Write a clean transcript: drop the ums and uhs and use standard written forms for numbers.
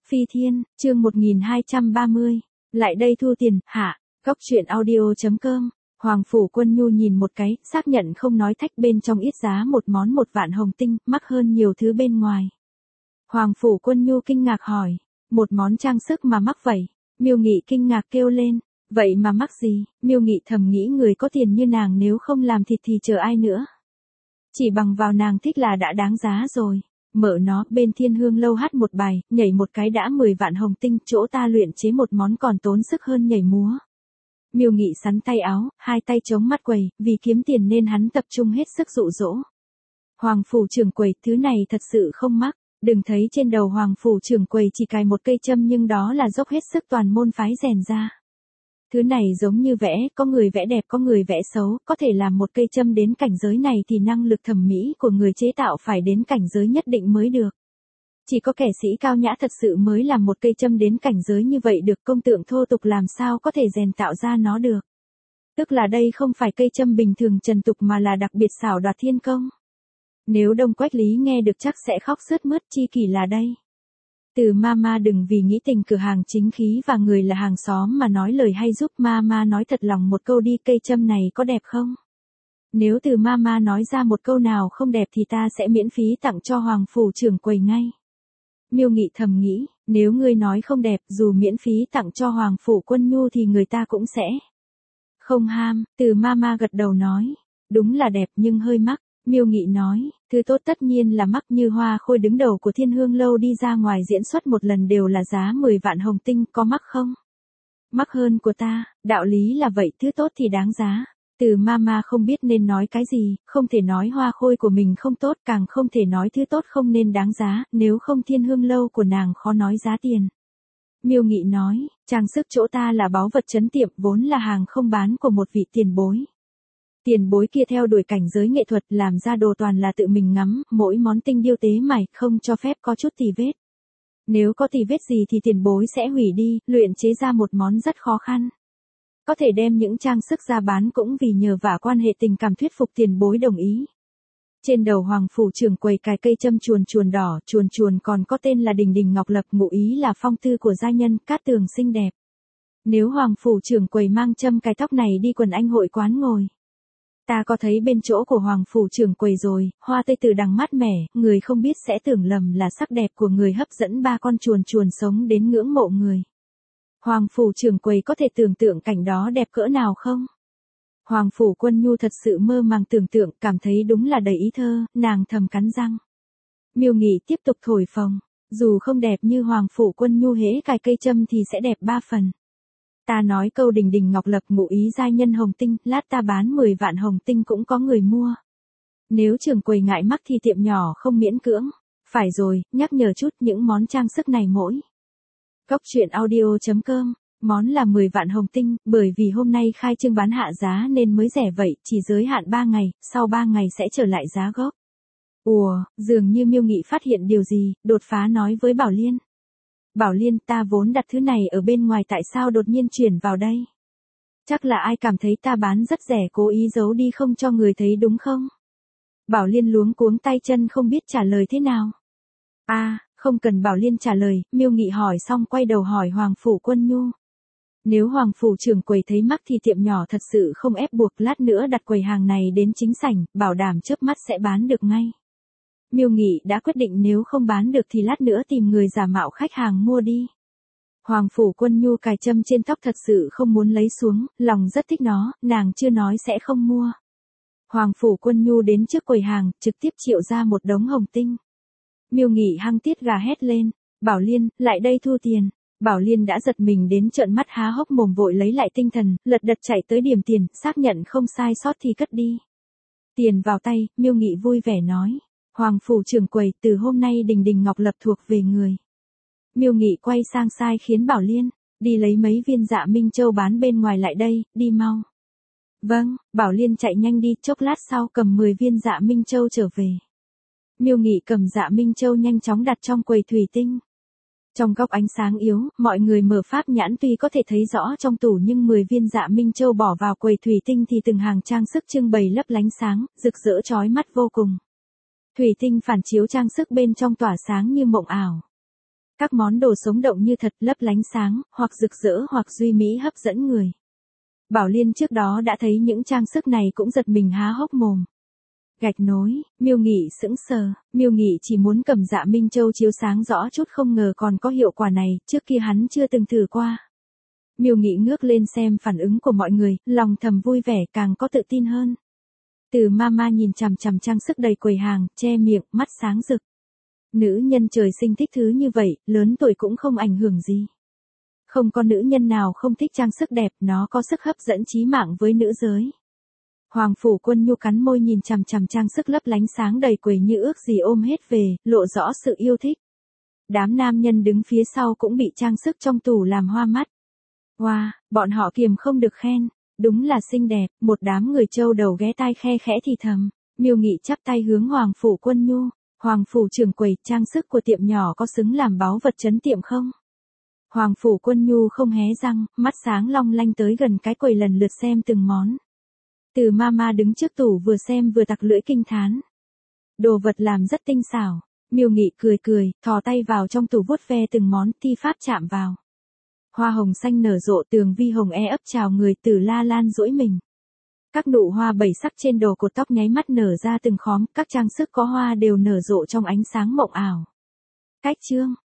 Phi Thiên, chương 1230. Lại đây thu tiền, hả? Góc truyện audio.com. Hoàng Phủ Quân Nhu nhìn một cái, xác nhận không nói thách bên trong ít giá một món 1 vạn hồng tinh, mắc hơn nhiều thứ bên ngoài. Hoàng Phủ Quân Nhu kinh ngạc hỏi, một món trang sức mà mắc vậy? Miêu Nghị kinh ngạc kêu lên, vậy mà mắc gì? Miêu Nghị thầm nghĩ người có tiền như nàng nếu không làm thịt thì chờ ai nữa? Chỉ bằng vào nàng thích là đã đáng giá rồi. Mở nó, bên Thiên Hương Lâu hát một bài, nhảy một cái đã 10 vạn hồng tinh, chỗ ta luyện chế một món còn tốn sức hơn nhảy múa. Miêu Nghị sắn tay áo, hai tay chống mắt quầy, vì kiếm tiền nên hắn tập trung hết sức dụ dỗ. Hoàng Phủ trưởng quầy, thứ này thật sự không mắc, đừng thấy trên đầu Hoàng Phủ trưởng quầy chỉ cài một cây châm nhưng đó là dốc hết sức toàn môn phái rèn ra. Thứ này giống như vẽ, có người vẽ đẹp có người vẽ xấu, có thể làm một cây châm đến cảnh giới này thì năng lực thẩm mỹ của người chế tạo phải đến cảnh giới nhất định mới được. Chỉ có kẻ sĩ cao nhã thật sự mới làm một cây châm đến cảnh giới như vậy được, công tượng thô tục làm sao có thể rèn tạo ra nó được. Tức là đây không phải cây châm bình thường trần tục mà là đặc biệt xảo đoạt thiên công. Nếu Đông Quách Lý nghe được chắc sẽ khóc sướt mướt, chi kỷ là đây. Từ Mama đừng vì nghĩ tình cửa hàng chính khí và người là hàng xóm mà nói lời hay, giúp Mama nói thật lòng một câu đi, cây châm này có đẹp không? Nếu từ Mama nói ra một câu nào không đẹp thì ta sẽ miễn phí tặng cho Hoàng Phủ trưởng quầy ngay. Miêu Nghị thầm nghĩ, nếu ngươi nói không đẹp dù miễn phí tặng cho Hoàng Phủ Quân Nhu thì người ta cũng sẽ không ham. Từ Mama gật đầu nói, đúng là đẹp nhưng hơi mắc. Miêu Nghị nói, thứ tốt tất nhiên là mắc, như Hoa Khôi đứng đầu của Thiên Hương Lâu đi ra ngoài diễn xuất một lần đều là giá 10 vạn hồng tinh, có mắc không? Mắc hơn của ta, đạo lý là vậy, thứ tốt thì đáng giá. Từ Mama không biết nên nói cái gì, không thể nói Hoa Khôi của mình không tốt, càng không thể nói thứ tốt không nên đáng giá, nếu không Thiên Hương Lâu của nàng khó nói giá tiền. Miêu Nghị nói, trang sức chỗ ta là báu vật trấn tiệm, vốn là hàng không bán của một vị tiền bối. Tiền bối kia theo đuổi cảnh giới nghệ thuật, làm ra đồ toàn là tự mình ngắm, mỗi món tinh điêu tế mài, không cho phép có chút tì vết. Nếu có tì vết gì thì tiền bối sẽ hủy đi, luyện chế ra một món rất khó khăn. Có thể đem những trang sức ra bán cũng vì nhờ vả quan hệ tình cảm thuyết phục tiền bối đồng ý. Trên đầu Hoàng Phủ trưởng quầy cài cây châm chuồn chuồn đỏ, chuồn chuồn còn có tên là Đình Đình Ngọc Lập, ngụ ý là phong tư của gia nhân, cát tường xinh đẹp. Nếu Hoàng Phủ trưởng quầy mang châm cài tóc này đi quần anh hội quán ngồi. Ta có thấy bên chỗ của Hoàng Phủ trưởng quầy rồi, hoa tây từ đằng mát mẻ, người không biết sẽ tưởng lầm là sắc đẹp của người hấp dẫn ba con chuồn chuồn sống đến ngưỡng mộ người. Hoàng Phủ trưởng quầy có thể tưởng tượng cảnh đó đẹp cỡ nào không? Hoàng Phủ Quân Nhu thật sự mơ màng tưởng tượng, cảm thấy đúng là đầy ý thơ, nàng thầm cắn răng. Miêu Nghị tiếp tục thổi phồng, dù không đẹp như Hoàng Phủ Quân Nhu hễ cài cây châm thì sẽ đẹp 3 phần. Ta nói câu Đình Đình Ngọc Lập ngụ ý giai nhân hồng tinh, lát ta bán 10 vạn hồng tinh cũng có người mua. Nếu trưởng quầy ngại mắc thì tiệm nhỏ không miễn cưỡng. Phải rồi, nhắc nhở chút, những món trang sức này mỗi. Góc truyện audio.com, món là 10 vạn hồng tinh, bởi vì hôm nay khai trương bán hạ giá nên mới rẻ vậy, chỉ giới hạn 3 ngày, sau 3 ngày sẽ trở lại giá gốc. Ủa, dường như Miêu Nghị phát hiện điều gì, đột phá nói với Bảo Liên. Bảo Liên, ta vốn đặt thứ này ở bên ngoài, tại sao đột nhiên chuyển vào đây? Chắc là ai cảm thấy ta bán rất rẻ cố ý giấu đi không cho người thấy đúng không? Bảo Liên luống cuống tay chân không biết trả lời thế nào. Không cần Bảo Liên trả lời, Miêu Nghị hỏi xong quay đầu hỏi Hoàng Phủ Quân Nhu. Nếu Hoàng Phủ trưởng quầy thấy mắc thì tiệm nhỏ thật sự không ép buộc, lát nữa đặt quầy hàng này đến chính sảnh, bảo đảm chớp mắt sẽ bán được ngay. Miêu Nghị đã quyết định nếu không bán được thì lát nữa tìm người giả mạo khách hàng mua đi. Hoàng Phủ Quân Nhu cài châm trên tóc thật sự không muốn lấy xuống, lòng rất thích nó, nàng chưa nói sẽ không mua. Hoàng Phủ Quân Nhu đến trước quầy hàng, trực tiếp triệu ra một đống hồng tinh. Miêu Nghị hăng tiết gà hét lên, Bảo Liên, lại đây thu tiền. Bảo Liên đã giật mình đến trợn mắt há hốc mồm, vội lấy lại tinh thần, lật đật chạy tới điểm tiền, xác nhận không sai sót thì cất đi. Tiền vào tay, Miêu Nghị vui vẻ nói. Hoàng Phủ trưởng quầy, từ hôm nay Đình Đình Ngọc Lập thuộc về người. Miêu Nghị quay sang sai khiến Bảo Liên, đi lấy mấy viên Dạ Minh Châu bán bên ngoài lại đây, đi mau. Vâng, Bảo Liên chạy nhanh đi, chốc lát sau cầm 10 viên Dạ Minh Châu trở về. Miêu Nghị cầm Dạ Minh Châu nhanh chóng đặt trong quầy thủy tinh. Trong góc ánh sáng yếu, mọi người mở pháp nhãn tuy có thể thấy rõ trong tủ nhưng 10 viên Dạ Minh Châu bỏ vào quầy thủy tinh thì từng hàng trang sức trưng bày lấp lánh sáng, rực rỡ chói mắt vô cùng. Thủy tinh phản chiếu trang sức bên trong tỏa sáng như mộng ảo. Các món đồ sống động như thật, lấp lánh sáng, hoặc rực rỡ hoặc duy mỹ hấp dẫn người. Bảo Liên trước đó đã thấy những trang sức này cũng giật mình há hốc mồm. Gạch nối, Miêu Nghị sững sờ, Miêu Nghị chỉ muốn cầm Dạ Minh Châu chiếu sáng rõ chút, không ngờ còn có hiệu quả này, trước kia hắn chưa từng thử qua. Miêu Nghị ngước lên xem phản ứng của mọi người, lòng thầm vui vẻ, càng có tự tin hơn. Từ Mama nhìn chằm chằm trang sức đầy quầy hàng, che miệng, mắt sáng rực. Nữ nhân trời sinh thích thứ như vậy, lớn tuổi cũng không ảnh hưởng gì. Không có nữ nhân nào không thích trang sức đẹp, nó có sức hấp dẫn chí mạng với nữ giới. Hoàng Phủ Quân Nhu cắn môi nhìn chằm chằm trang sức lấp lánh sáng đầy quầy như ước gì ôm hết về, lộ rõ sự yêu thích. Đám nam nhân đứng phía sau cũng bị trang sức trong tủ làm hoa mắt. Wow, bọn họ kiềm không được khen, đúng là xinh đẹp, một đám người trâu đầu ghé tai khe khẽ thì thầm. Miêu Nghị chắp tay hướng Hoàng Phủ Quân Nhu, Hoàng Phủ trưởng quầy, trang sức của tiệm nhỏ có xứng làm báu vật trấn tiệm không? Hoàng Phủ Quân Nhu không hé răng, mắt sáng long lanh tới gần cái quầy lần lượt xem từng món. Từ Mama đứng trước tủ vừa xem vừa tặc lưỡi kinh thán. Đồ vật làm rất tinh xảo. Miêu Nghị cười cười, thò tay vào trong tủ vuốt ve từng món, thi pháp chạm vào. Hoa hồng xanh nở rộ, tường vi hồng ấp chào người, Từ La Lan duỗi mình. Các nụ hoa bảy sắc trên đồ cột tóc nháy mắt nở ra từng khóm, các trang sức có hoa đều nở rộ trong ánh sáng mộng ảo. Cách chương